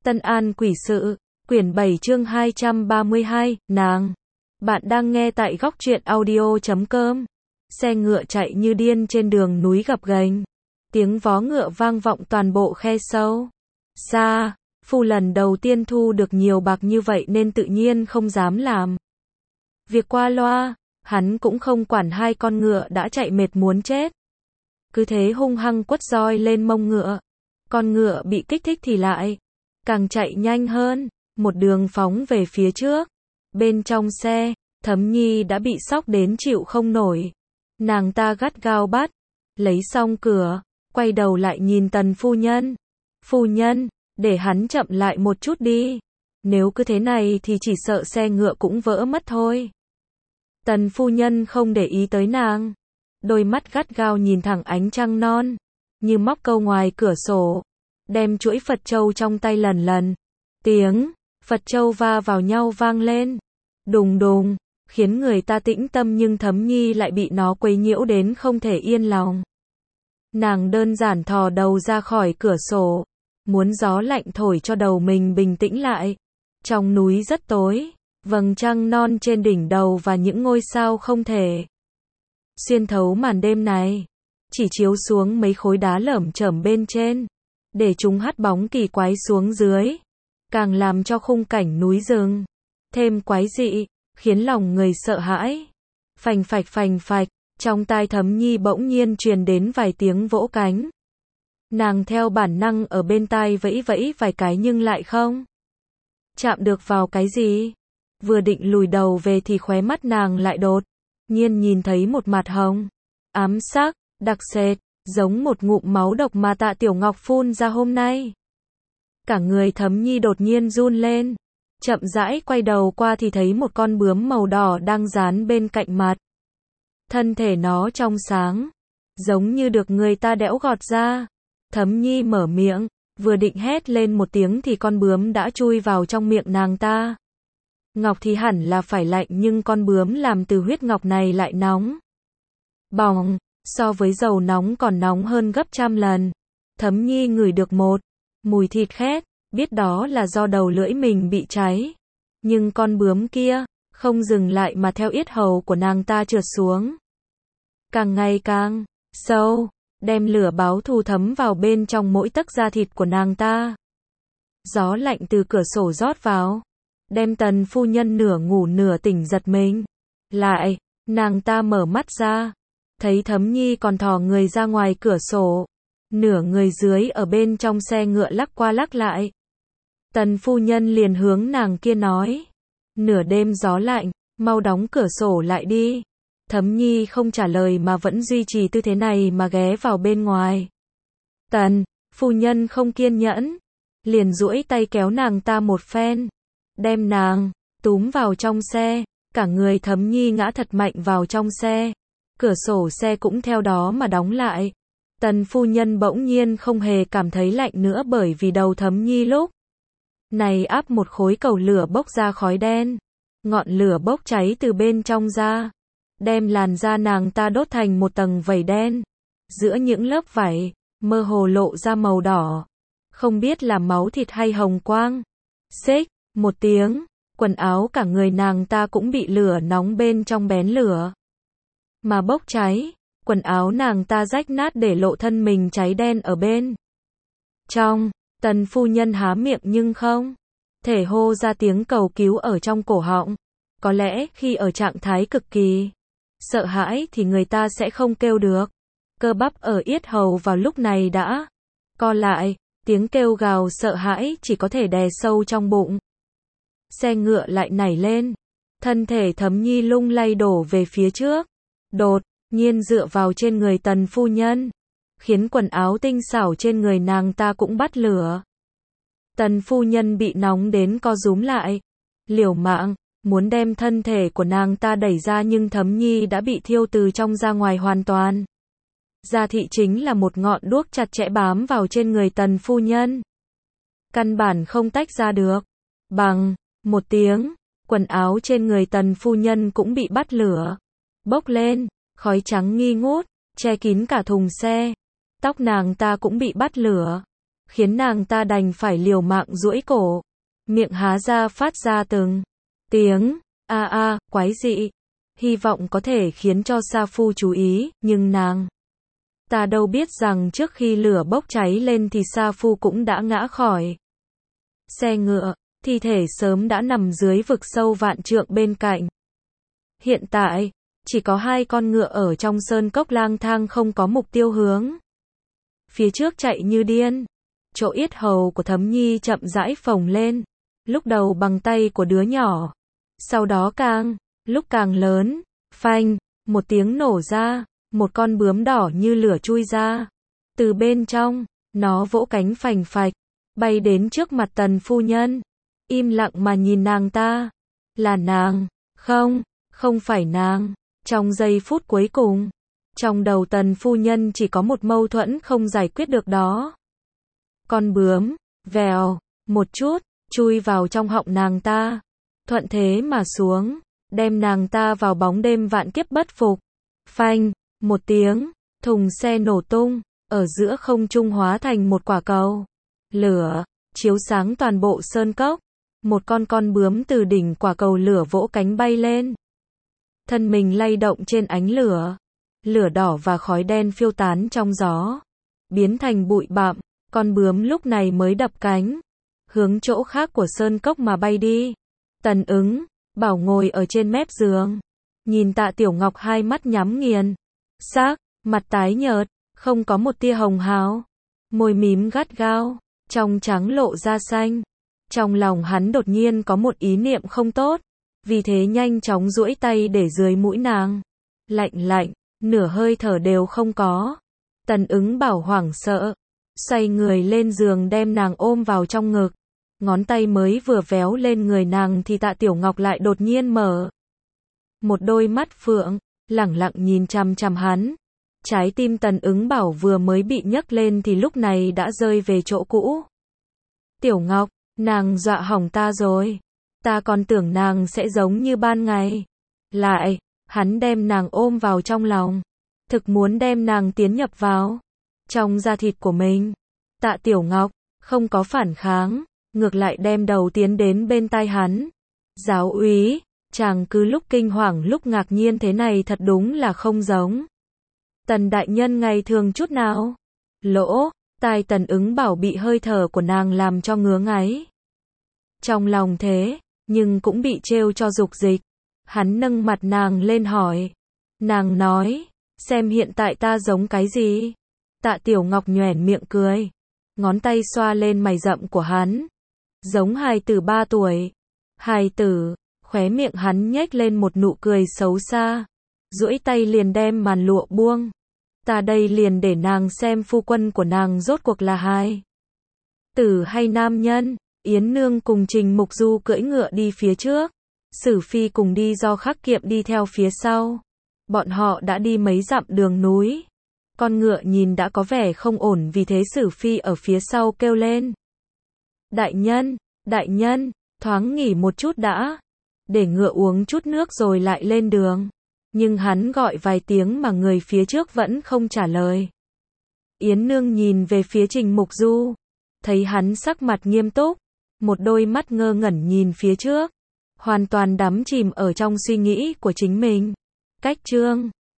Tân An Quỷ Sự, quyển 7 chương 232, nàng. Bạn đang nghe tại góc truyện audio.com. Xe ngựa chạy như điên trên đường núi gập ghềnh. Tiếng vó ngựa vang vọng toàn bộ khe sâu. Xa, Phu lần đầu tiên thu được nhiều bạc như vậy nên tự nhiên không dám làm việc qua loa, hắn cũng không quản hai con ngựa đã chạy mệt muốn chết. Cứ thế hung hăng quất roi lên mông ngựa. Con ngựa bị kích thích thì lại càng chạy nhanh hơn, một đường phóng về phía trước. Bên trong xe, Thấm Nhi đã bị sốc đến chịu không nổi. Nàng ta gắt gao bắt, lấy xong cửa, quay đầu lại nhìn Tần phu nhân. Phu nhân, để hắn chậm lại một chút đi. Nếu cứ thế này thì chỉ sợ xe ngựa cũng vỡ mất thôi. Tần phu nhân không để ý tới nàng. Đôi mắt gắt gao nhìn thẳng ánh trăng non, như móc câu ngoài cửa sổ. Đem chuỗi Phật châu trong tay lần lần. Tiếng Phật châu va vào nhau vang lên. Đùng đùng, khiến người ta tĩnh tâm nhưng Thấm Nhi lại bị nó quấy nhiễu đến không thể yên lòng. Nàng đơn giản thò đầu ra khỏi cửa sổ, muốn gió lạnh thổi cho đầu mình bình tĩnh lại. Trong núi rất tối, vầng trăng non trên đỉnh đầu và những ngôi sao không thể xuyên thấu màn đêm này, chỉ chiếu xuống mấy khối đá lởm chởm bên trên, để chúng hắt bóng kỳ quái xuống dưới, càng làm cho khung cảnh núi rừng thêm quái dị, khiến lòng người sợ hãi. Phành phạch, trong tai Thấm Nhi bỗng nhiên truyền đến vài tiếng vỗ cánh. Nàng theo bản năng ở bên tai vẫy vẫy vài cái nhưng lại không chạm được vào cái gì. Vừa định lùi đầu về thì khóe mắt nàng lại đột nhiên nhìn thấy một mặt hồng, ám sắc, đặc sệt, giống một ngụm máu độc mà Tạ Tiểu Ngọc phun ra hôm nay. Cả người Thấm Nhi đột nhiên run lên, chậm rãi quay đầu qua thì thấy một con bướm màu đỏ đang dán bên cạnh mặt. Thân thể nó trong sáng, giống như được người ta đẽo gọt ra. Thấm Nhi mở miệng, vừa định hét lên một tiếng thì con bướm đã chui vào trong miệng nàng ta. Ngọc thì hẳn là phải lạnh nhưng con bướm làm từ huyết ngọc này lại nóng bỏng, so với dầu nóng còn nóng hơn gấp trăm lần. Thấm Nhi ngửi được một mùi thịt khét, biết đó là do đầu lưỡi mình bị cháy. Nhưng con bướm kia không dừng lại mà theo yết hầu của nàng ta trượt xuống, càng ngày càng sâu, đem lửa báo thù thấm vào bên trong mỗi tấc da thịt của nàng ta. Gió lạnh từ cửa sổ rót vào, đem Tần phu nhân nửa ngủ nửa tỉnh giật mình lại. Nàng ta mở mắt ra, thấy Thấm Nhi còn thò người ra ngoài cửa sổ, nửa người dưới ở bên trong xe ngựa lắc qua lắc lại. Tần phu nhân liền hướng nàng kia nói, nửa đêm gió lạnh, mau đóng cửa sổ lại đi. Thấm Nhi không trả lời mà vẫn duy trì tư thế này mà ghé vào bên ngoài. Tần phu nhân không kiên nhẫn, liền duỗi tay kéo nàng ta một phen, đem nàng túm vào trong xe. Cả người Thấm Nhi ngã thật mạnh vào trong xe, cửa sổ xe cũng theo đó mà đóng lại. Tần phu nhân bỗng nhiên không hề cảm thấy lạnh nữa bởi vì đầu Thấm Nhi lúc này áp một khối cầu lửa bốc ra khói đen. Ngọn lửa bốc cháy từ bên trong ra, đem làn da nàng ta đốt thành một tầng vảy đen. Giữa những lớp vảy, mơ hồ lộ ra màu đỏ, không biết là máu thịt hay hồng quang. Xích một tiếng, quần áo cả người nàng ta cũng bị lửa nóng bên trong bén lửa mà bốc cháy. Quần áo nàng ta rách nát để lộ thân mình cháy đen ở bên trong. Tần phu nhân há miệng nhưng không thể hô ra tiếng cầu cứu ở trong cổ họng. Có lẽ khi ở trạng thái cực kỳ sợ hãi thì người ta sẽ không kêu được. Cơ bắp ở yết hầu vào lúc này đã co lại, tiếng kêu gào sợ hãi chỉ có thể đè sâu trong bụng. Xe ngựa lại nảy lên, thân thể Thấm Nhi lung lay đổ về phía trước, đột nhiên dựa vào trên người Tần phu nhân, khiến quần áo tinh xảo trên người nàng ta cũng bắt lửa. Tần phu nhân bị nóng đến co rúm lại, liều mạng muốn đem thân thể của nàng ta đẩy ra nhưng Thấm Nhi đã bị thiêu từ trong ra ngoài hoàn toàn. Da thị chính là một ngọn đuốc chặt chẽ bám vào trên người Tần phu nhân, căn bản không tách ra được. Bằng một tiếng, quần áo trên người Tần phu nhân cũng bị bắt lửa, bốc lên, khói trắng nghi ngút che kín cả thùng xe. Tóc nàng ta cũng bị bắt lửa, khiến nàng ta đành phải liều mạng duỗi cổ, miệng há ra phát ra từng tiếng a a quái dị, hy vọng có thể khiến cho Sa Phu chú ý, nhưng nàng ta đâu biết rằng trước khi lửa bốc cháy lên thì Sa Phu cũng đã ngã khỏi xe ngựa, thi thể sớm đã nằm dưới vực sâu vạn trượng bên cạnh. Hiện tại, chỉ có 2 con ngựa ở trong sơn cốc lang thang không có mục tiêu hướng phía trước chạy như điên. Chỗ yết hầu của Thấm Nhi chậm rãi phồng lên, lúc đầu bằng tay của đứa nhỏ, sau đó lúc càng lớn. Phanh, một tiếng nổ ra, một con bướm đỏ như lửa chui ra. Từ bên trong, nó vỗ cánh phành phạch, bay đến trước mặt Tần phu nhân, im lặng mà nhìn nàng ta. Là nàng, không phải nàng. Trong giây phút cuối cùng, trong đầu Tần phu nhân chỉ có một mâu thuẫn không giải quyết được đó. Con bướm, vèo, một chút, chui vào trong họng nàng ta, thuận thế mà xuống, đem nàng ta vào bóng đêm vạn kiếp bất phục. Phanh, một tiếng, thùng xe nổ tung, ở giữa không trung hóa thành một quả cầu lửa, chiếu sáng toàn bộ sơn cốc. Một con bướm từ đỉnh quả cầu lửa vỗ cánh bay lên, thân mình lay động trên ánh lửa, lửa đỏ và khói đen phiêu tán trong gió, biến thành bụi bặm. Con bướm lúc này mới đập cánh, hướng chỗ khác của sơn cốc mà bay đi. Tần Bảo ngồi ở trên mép giường, nhìn Tạ Tiểu Ngọc 2 mắt nhắm nghiền, mặt tái nhợt, không có một tia hồng hào, môi mím gắt gao, trong trắng lộ ra xanh. Trong lòng hắn đột nhiên có một ý niệm không tốt, vì thế nhanh chóng duỗi tay để dưới mũi nàng. Lạnh, nửa hơi thở đều không có. Tần Bảo hoảng sợ, xoay người lên giường đem nàng ôm vào trong ngực. Ngón tay mới vừa véo lên người nàng thì Tạ Tiểu Ngọc lại đột nhiên mở một đôi mắt phượng, lẳng lặng nhìn chằm chằm hắn. Trái tim Tần Bảo vừa mới bị nhấc lên thì lúc này đã rơi về chỗ cũ. Tiểu Ngọc, nàng dọa hỏng ta rồi. Ta còn tưởng nàng sẽ giống như ban ngày. Lại, hắn đem nàng ôm vào trong lòng, thực muốn đem nàng tiến nhập vào trong da thịt của mình. Tạ Tiểu Ngọc không có phản kháng, ngược lại đem đầu tiến đến bên tai hắn. Giáo úy, chàng cứ lúc kinh hoàng lúc ngạc nhiên thế này thật đúng là không giống Tần đại nhân ngày thường chút nào. Lỗ tai Tần Bảo bị hơi thở của nàng làm cho ngứa ngáy. Trong lòng thế, nhưng cũng bị trêu cho dục dịch. Hắn nâng mặt nàng lên hỏi. Nàng nói, xem hiện tại ta giống cái gì? Tạ Tiểu Ngọc nhoẻn miệng cười, ngón tay xoa lên mày rậm của hắn. Giống hài tử 3 tuổi. Hài tử, khóe miệng hắn nhếch lên một nụ cười xấu xa. Duỗi tay liền đem màn lụa buông. Ta đây liền để nàng xem phu quân của nàng rốt cuộc là hài tử hay nam nhân. Yến Nương cùng Trình Mục Du cưỡi ngựa đi phía trước, Sử Phi cùng đi do Khắc Kiệm đi theo phía sau. Bọn họ đã đi mấy dặm đường núi. Con ngựa nhìn đã có vẻ không ổn, vì thế Sử Phi ở phía sau kêu lên. Đại nhân, thoáng nghỉ một chút đã. Để ngựa uống chút nước rồi lại lên đường. Nhưng hắn gọi vài tiếng mà người phía trước vẫn không trả lời. Yến Nương nhìn về phía Trình Mục Du, thấy hắn sắc mặt nghiêm túc, một đôi mắt ngơ ngẩn nhìn phía trước, hoàn toàn đắm chìm ở trong suy nghĩ của chính mình. Cách chương